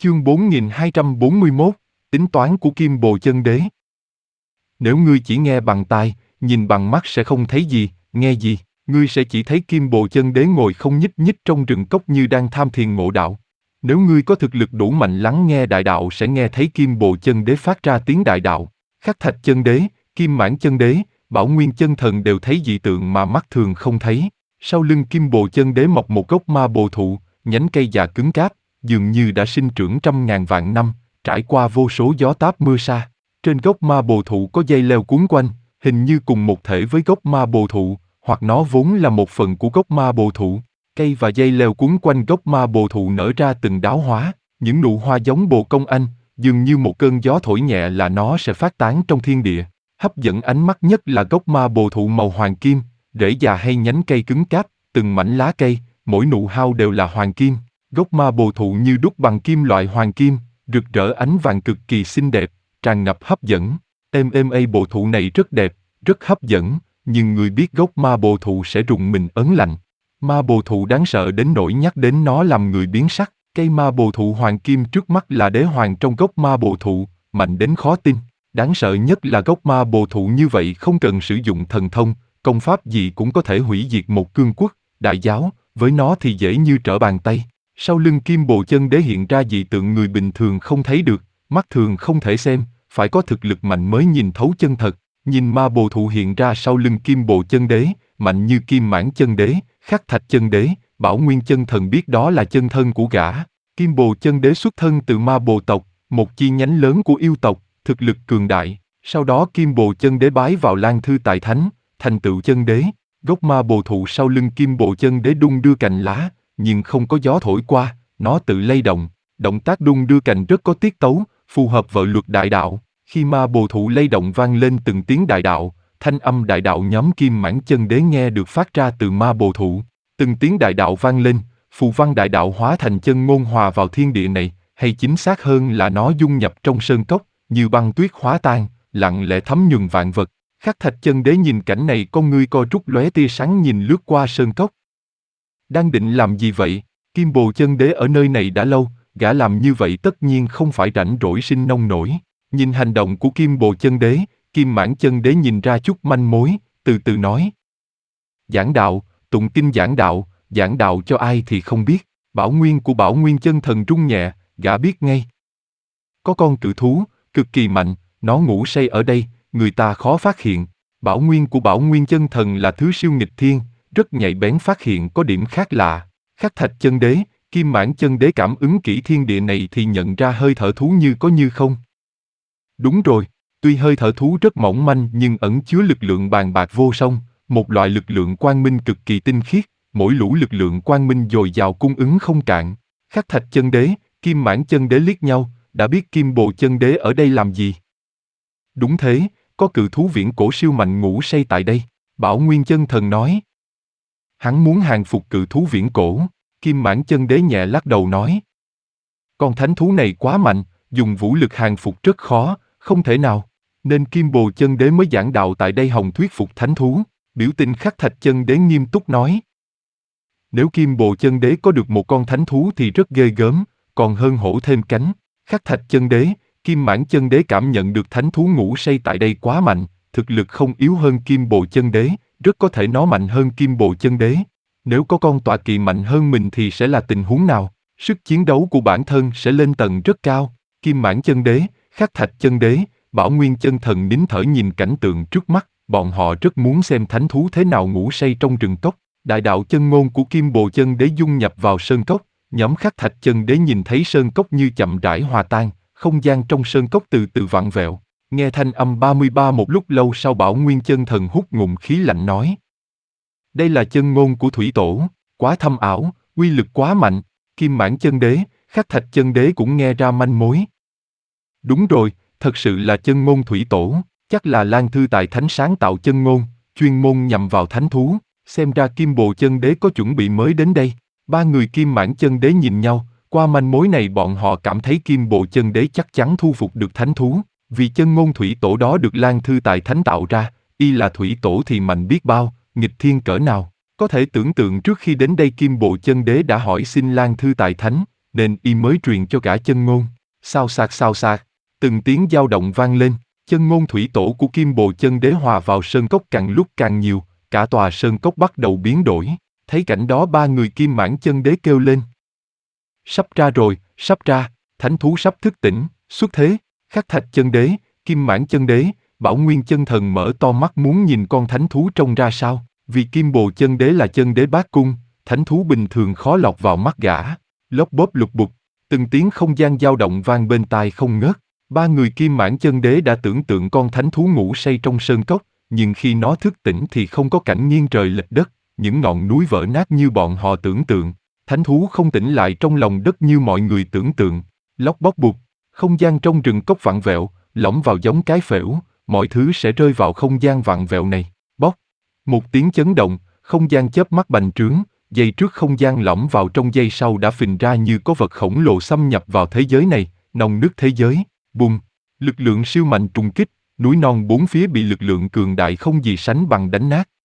Chương 4241, tính toán của Kim Bồ Chân Đế. Nếu ngươi chỉ nghe bằng tai, nhìn bằng mắt sẽ không thấy gì, nghe gì, ngươi sẽ chỉ thấy Kim Bồ Chân Đế ngồi không nhích nhích trong rừng cốc như đang tham thiền ngộ đạo. Nếu ngươi có thực lực đủ mạnh lắng nghe đại đạo sẽ nghe thấy Kim Bồ Chân Đế phát ra tiếng đại đạo. Khắc Thạch Chân Đế, Kim Mãn Chân Đế, Bảo Nguyên Chân Thần đều thấy dị tượng mà mắt thường không thấy. Sau lưng Kim Bồ Chân Đế mọc một gốc ma bồ thụ, nhánh cây già cứng cáp, dường như đã sinh trưởng trăm ngàn vạn năm, trải qua vô số gió táp mưa sa. Trên gốc ma bồ thụ có dây leo quấn quanh, hình như cùng một thể với gốc ma bồ thụ, hoặc nó vốn là một phần của gốc ma bồ thụ. Cây và dây leo quấn quanh gốc ma bồ thụ nở ra từng đóa hoa, những nụ hoa giống bồ công anh, dường như một cơn gió thổi nhẹ là nó sẽ phát tán trong thiên địa. Hấp dẫn ánh mắt nhất là gốc ma bồ thụ màu hoàng kim, rễ già hay nhánh cây cứng cáp, từng mảnh lá cây, mỗi nụ hao đều là hoàng kim. Gốc ma bồ thụ như đúc bằng kim loại hoàng kim, rực rỡ ánh vàng cực kỳ xinh đẹp, tràn ngập hấp dẫn. Bồ thụ này rất đẹp, rất hấp dẫn, nhưng người biết gốc ma bồ thụ sẽ rùng mình ớn lạnh. Ma bồ thụ đáng sợ đến nỗi nhắc đến nó làm người biến sắc. Cây ma bồ thụ hoàng kim trước mắt là đế hoàng trong gốc ma bồ thụ, mạnh đến khó tin. Đáng sợ nhất là gốc ma bồ thụ như vậy không cần sử dụng thần thông, công pháp gì cũng có thể hủy diệt một cương quốc, đại giáo, với nó thì dễ như trở bàn tay. Sau lưng Kim Bồ Chân Đế hiện ra dị tượng người bình thường không thấy được, mắt thường không thể xem, phải có thực lực mạnh mới nhìn thấu chân thật. Nhìn ma bồ thụ hiện ra sau lưng Kim Bồ Chân Đế, mạnh như Kim Mãn Chân Đế, Khắc Thạch Chân Đế, Bảo Nguyên Chân Thần biết đó là chân thân của gã. Kim Bồ Chân Đế xuất thân từ ma bồ tộc, một chi nhánh lớn của yêu tộc, thực lực cường đại. Sau đó Kim Bồ Chân Đế bái vào Lan Thư Tài Thánh, thành tựu chân đế. Gốc ma bồ thụ sau lưng Kim Bồ Chân Đế đung đưa cành lá, nhưng không có gió thổi qua, nó tự lay động. Động tác đung đưa cành rất có tiết tấu, phù hợp với luật đại đạo. Khi ma bồ thụ lay động vang lên từng tiếng đại đạo, thanh âm đại đạo nhóm Kim Mãn Chân Đế nghe được phát ra từ ma bồ thụ. Từng tiếng đại đạo vang lên, phù văn đại đạo hóa thành chân ngôn hòa vào thiên địa này, hay chính xác hơn là nó dung nhập trong sơn cốc, như băng tuyết hóa tan, lặng lẽ thấm nhuần vạn vật. Khắc Thạch Chân Đế nhìn cảnh này con ngươi co rút lóe tia sáng nhìn lướt qua sơn cốc. Đang định làm gì vậy? Kim Bồ Chân Đế ở nơi này đã lâu, gã làm như vậy tất nhiên không phải rảnh rỗi sinh nông nổi. Nhìn hành động của Kim Bồ Chân Đế, Kim Mãn Chân Đế nhìn ra chút manh mối, từ từ nói. Giảng đạo, tụng kinh giảng đạo cho ai thì không biết. Bảo Nguyên của Bảo Nguyên Chân Thần rung nhẹ, gã biết ngay. Có con cự thú, cực kỳ mạnh, nó ngủ say ở đây, người ta khó phát hiện. Bảo Nguyên của Bảo Nguyên Chân Thần là thứ siêu nghịch thiên, rất nhạy bén phát hiện có điểm khác lạ. Khắc Thạch Chân Đế, Kim Mãn Chân Đế cảm ứng kỹ thiên địa này thì nhận ra hơi thở thú như có như không. Đúng rồi, tuy hơi thở thú rất mỏng manh nhưng ẩn chứa lực lượng bàn bạc vô song, một loại lực lượng quang minh cực kỳ tinh khiết, mỗi lũ lực lượng quang minh dồi dào cung ứng không cạn. Khắc Thạch Chân Đế, Kim Mãn Chân Đế liếc nhau, đã biết Kim Bồ Chân Đế ở đây làm gì. Đúng thế, có cự thú viễn cổ siêu mạnh ngủ say tại đây, Bảo Nguyên Chân Thần nói. Hắn muốn hàng phục cự thú viễn cổ, Kim Mãn Chân Đế nhẹ lắc đầu nói. Con thánh thú này quá mạnh, dùng vũ lực hàng phục rất khó, không thể nào, nên Kim Bồ Chân Đế mới giảng đạo tại đây hòng thuyết phục thánh thú. Biểu tình Khắc Thạch Chân Đế nghiêm túc nói. Nếu Kim Bồ Chân Đế có được một con thánh thú thì rất ghê gớm, còn hơn hổ thêm cánh. Khắc Thạch Chân Đế, Kim Mãn Chân Đế cảm nhận được thánh thú ngủ say tại đây quá mạnh, thực lực không yếu hơn Kim Bồ Chân Đế, rất có thể nó mạnh hơn Kim Bồ Chân Đế. Nếu có con tọa kỵ mạnh hơn mình thì sẽ là tình huống nào? Sức chiến đấu của bản thân sẽ lên tầng rất cao. Kim Mãn Chân Đế, Khắc Thạch Chân Đế, Bảo Nguyên Chân Thần nín thở nhìn cảnh tượng trước mắt, bọn họ rất muốn xem thánh thú thế nào ngủ say trong rừng cốc. Đại đạo chân ngôn của Kim Bồ Chân Đế dung nhập vào sơn cốc, nhóm Khắc Thạch Chân Đế nhìn thấy sơn cốc như chậm rãi hòa tan, không gian trong sơn cốc từ từ vặn vẹo. Nghe thanh âm 33 một lúc lâu sau Bảo Nguyên Chân Thần hút ngụm khí lạnh nói. Đây là chân ngôn của Thủy Tổ, quá thâm ảo, uy lực quá mạnh. Kim Mãn Chân Đế, Khắc Thạch Chân Đế cũng nghe ra manh mối. Đúng rồi, thật sự là chân ngôn Thủy Tổ, chắc là Lan Thư Tài Thánh sáng tạo chân ngôn, chuyên môn nhằm vào thánh thú. Xem ra Kim Bồ Chân Đế có chuẩn bị mới đến đây. Ba người Kim Mãn Chân Đế nhìn nhau, qua manh mối này bọn họ cảm thấy Kim Bồ Chân Đế chắc chắn thu phục được thánh thú, vì chân ngôn Thủy Tổ đó được Lan Thư Tài Thánh tạo ra, y là Thủy Tổ thì mạnh biết bao, nghịch thiên cỡ nào. Có thể tưởng tượng trước khi đến đây Kim Bồ Chân Đế đã hỏi xin Lan Thư Tài Thánh, nên y mới truyền cho gã Chân Ngôn. Sao xạc, từng tiếng dao động vang lên, Chân Ngôn thủy tổ của Kim Bồ Chân Đế hòa vào sơn cốc càng lúc càng nhiều, cả tòa sơn cốc bắt đầu biến đổi. Thấy cảnh đó ba người Kim Mãn Chân Đế kêu lên. Sắp ra rồi, sắp ra, thánh thú sắp thức tỉnh, xuất thế. Khắc Thạch Chân Đế, Kim Mãn Chân Đế, Bảo Nguyên Chân Thần mở to mắt muốn nhìn con thánh thú trông ra sao, vì Kim Bồ Chân Đế là chân đế bát cung, thánh thú bình thường khó lọt vào mắt gã. Lốp bốp lục bục, từng tiếng không gian dao động vang bên tai không ngớt. Ba người Kim Mãn Chân Đế đã tưởng tượng con thánh thú ngủ say trong sơn cốc, nhưng khi nó thức tỉnh thì không có cảnh nghiêng trời lệch đất, những ngọn núi vỡ nát như bọn họ tưởng tượng. Thánh thú không tỉnh lại trong lòng đất như mọi người tưởng tượng. Lóc bóc bụp, không gian trong rừng cốc vặn vẹo, lõm vào giống cái phễu, mọi thứ sẽ rơi vào không gian vặn vẹo này. Bóc, một tiếng chấn động, không gian chớp mắt bành trướng, giây trước không gian lõm vào trong giây sau đã phình ra như có vật khổng lồ xâm nhập vào thế giới này, nòng nứt thế giới. Bùng, lực lượng siêu mạnh trùng kích, núi non bốn phía bị lực lượng cường đại không gì sánh bằng đánh nát.